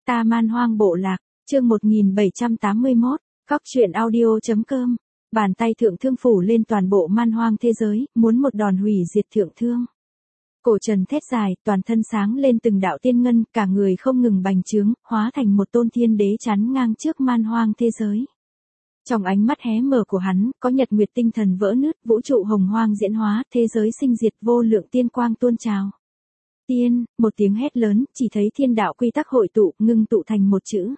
Ta Man Hoang Bộ Lạc, chương 1781, Cóc truyện audio.com. Bàn tay thượng thương phủ lên toàn bộ man hoang thế giới, muốn một đòn hủy diệt thượng thương. Cổ trần thét dài, toàn thân sáng lên từng đạo tiên ngân, cả người không ngừng bành trướng, hóa thành một tôn thiên đế chắn ngang trước man hoang thế giới. Trong ánh mắt hé mở của hắn, có nhật nguyệt tinh thần vỡ nứt, vũ trụ hồng hoang diễn hóa, thế giới sinh diệt, vô lượng tiên quang tuôn trào. Tiên, một tiếng hét lớn, chỉ thấy thiên đạo quy tắc hội tụ, ngưng tụ thành một chữ.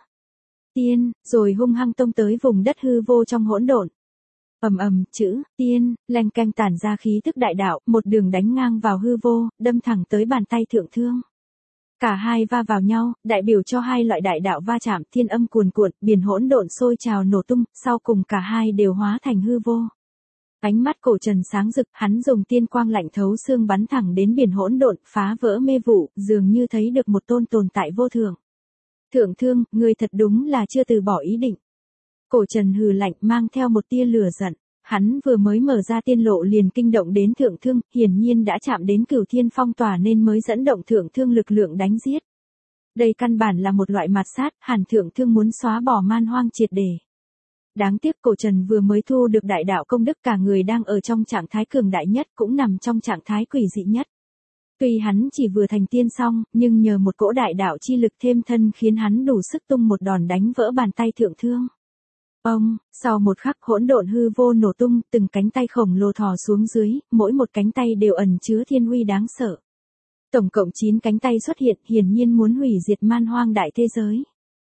Tiên, rồi hung hăng tông tới vùng đất hư vô trong hỗn độn. Ầm ầm, chữ tiên leng keng tản ra khí tức đại đạo, một đường đánh ngang vào hư vô, đâm thẳng tới bàn tay thượng thương. Cả hai va vào nhau, đại biểu cho hai loại đại đạo va chạm, thiên âm cuồn cuộn, biển hỗn độn sôi trào nổ tung, sau cùng cả hai đều hóa thành hư vô. Ánh mắt cổ trần sáng rực, hắn dùng tiên quang lạnh thấu xương bắn thẳng đến biển hỗn độn, phá vỡ mê vụ, dường như thấy được một tôn tồn tại vô thượng. Thượng thương, ngươi thật đúng là chưa từ bỏ ý định. Cổ trần hừ lạnh, mang theo một tia lửa giận. Hắn vừa mới mở ra tiên lộ liền kinh động đến thượng thương, hiển nhiên đã chạm đến cửu thiên phong tỏa nên mới dẫn động thượng thương lực lượng đánh giết. Đây căn bản là một loại mạt sát, hẳn thượng thương muốn xóa bỏ man hoang triệt để. Đáng tiếc cổ trần vừa mới thu được đại đạo công đức, cả người đang ở trong trạng thái cường đại nhất, cũng nằm trong trạng thái quỷ dị nhất. Tuy hắn chỉ vừa thành tiên xong, nhưng nhờ một cỗ đại đạo chi lực thêm thân khiến hắn đủ sức tung một đòn đánh vỡ bàn tay thượng thương. Ông, sau một khắc hỗn độn hư vô nổ tung, từng cánh tay khổng lồ thò xuống dưới, mỗi một cánh tay đều ẩn chứa thiên uy đáng sợ. Tổng cộng 9 cánh tay xuất hiện, hiển nhiên muốn hủy diệt man hoang đại thế giới.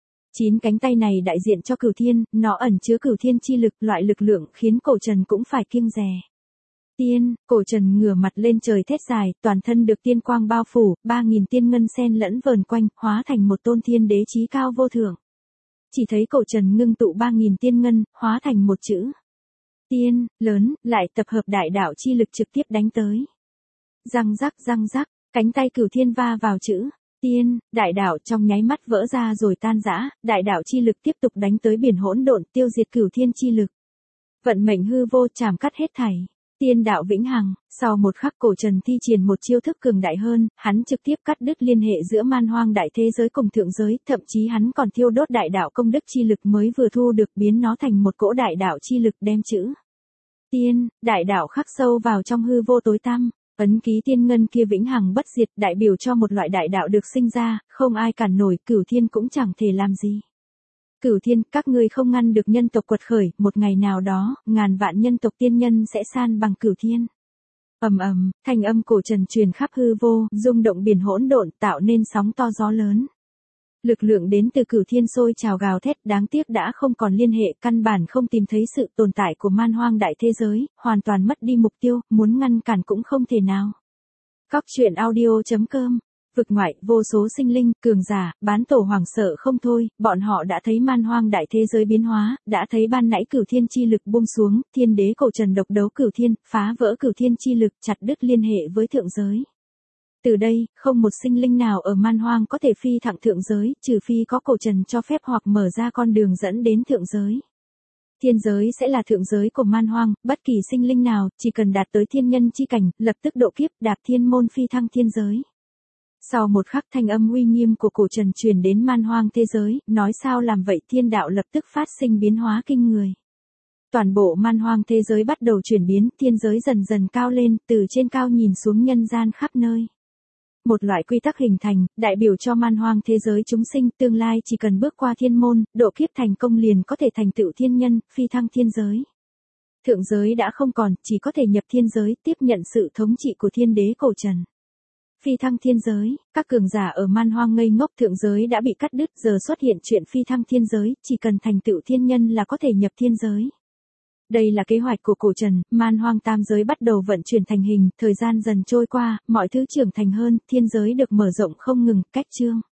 9 cánh tay này đại diện cho cửu thiên, nó ẩn chứa cửu thiên chi lực, loại lực lượng khiến cổ trần cũng phải kiêng dè. Tiên, cổ trần ngửa mặt lên trời thét dài, toàn thân được tiên quang bao phủ, 3000 tiên ngân xen lẫn vờn quanh, hóa thành một tôn thiên đế chí cao vô thượng. Chỉ thấy cổ trần ngưng tụ 3000 tiên ngân, hóa thành một chữ. Tiên, lớn, lại tập hợp đại đạo chi lực trực tiếp đánh tới. Răng rắc, cánh tay cửu thiên va vào chữ. Tiên, đại đạo trong nháy mắt vỡ ra rồi tan rã, đại đạo chi lực tiếp tục đánh tới biển hỗn độn, tiêu diệt cửu thiên chi lực. Vận mệnh hư vô chảm cắt hết thảy. Tiên đạo vĩnh hằng, sau một khắc cổ trần thi triển một chiêu thức cường đại hơn, hắn trực tiếp cắt đứt liên hệ giữa man hoang đại thế giới cùng thượng giới, thậm chí hắn còn thiêu đốt đại đạo công đức chi lực mới vừa thu được, biến nó thành một cỗ đại đạo chi lực, đem chữ tiên, đại đạo khắc sâu vào trong hư vô tối tăm. Ấn ký tiên ngân kia vĩnh hằng bất diệt, đại biểu cho một loại đại đạo được sinh ra, không ai cản nổi, cửu thiên cũng chẳng thể làm gì. Cửu thiên, các ngươi không ngăn được nhân tộc quật khởi, một ngày nào đó, ngàn vạn nhân tộc tiên nhân sẽ san bằng cửu thiên. Ầm ầm, thanh âm cổ trần truyền khắp hư vô, rung động biển hỗn độn, tạo nên sóng to gió lớn. Lực lượng đến từ cửu thiên sôi trào gào thét, đáng tiếc đã không còn liên hệ, căn bản không tìm thấy sự tồn tại của man hoang đại thế giới, hoàn toàn mất đi mục tiêu, muốn ngăn cản cũng không thể nào. Cóc truyện audio.com. Vực ngoại, vô số sinh linh, cường giả, bán tổ hoảng sợ không thôi, bọn họ đã thấy man hoang đại thế giới biến hóa, đã thấy ban nãy cửu thiên chi lực buông xuống, thiên đế cổ trần độc đấu cửu thiên, phá vỡ cửu thiên chi lực, chặt đứt liên hệ với thượng giới. Từ đây, không một sinh linh nào ở man hoang có thể phi thẳng thượng giới, trừ phi có cổ trần cho phép hoặc mở ra con đường dẫn đến thượng giới. Thiên giới sẽ là thượng giới của man hoang, bất kỳ sinh linh nào, chỉ cần đạt tới thiên nhân chi cảnh, lập tức độ kiếp, đạp thiên môn phi thăng thiên giới. Sau một khắc thanh âm uy nghiêm của cổ trần truyền đến man hoang thế giới, nói sao làm vậy, thiên đạo lập tức phát sinh biến hóa kinh người. Toàn bộ man hoang thế giới bắt đầu chuyển biến, thiên giới dần dần cao lên, từ trên cao nhìn xuống nhân gian khắp nơi. Một loại quy tắc hình thành, đại biểu cho man hoang thế giới chúng sinh, tương lai chỉ cần bước qua thiên môn, độ kiếp thành công liền có thể thành tựu thiên nhân, phi thăng thiên giới. Thượng giới đã không còn, chỉ có thể nhập thiên giới, tiếp nhận sự thống trị của thiên đế cổ trần. Phi thăng thiên giới, các cường giả ở man hoang ngây ngốc, thượng giới đã bị cắt đứt, giờ xuất hiện chuyện phi thăng thiên giới, chỉ cần thành tựu thiên nhân là có thể nhập thiên giới. Đây là kế hoạch của cổ trần, man hoang tam giới bắt đầu vận chuyển thành hình, thời gian dần trôi qua, mọi thứ trưởng thành hơn, thiên giới được mở rộng không ngừng, cách chương.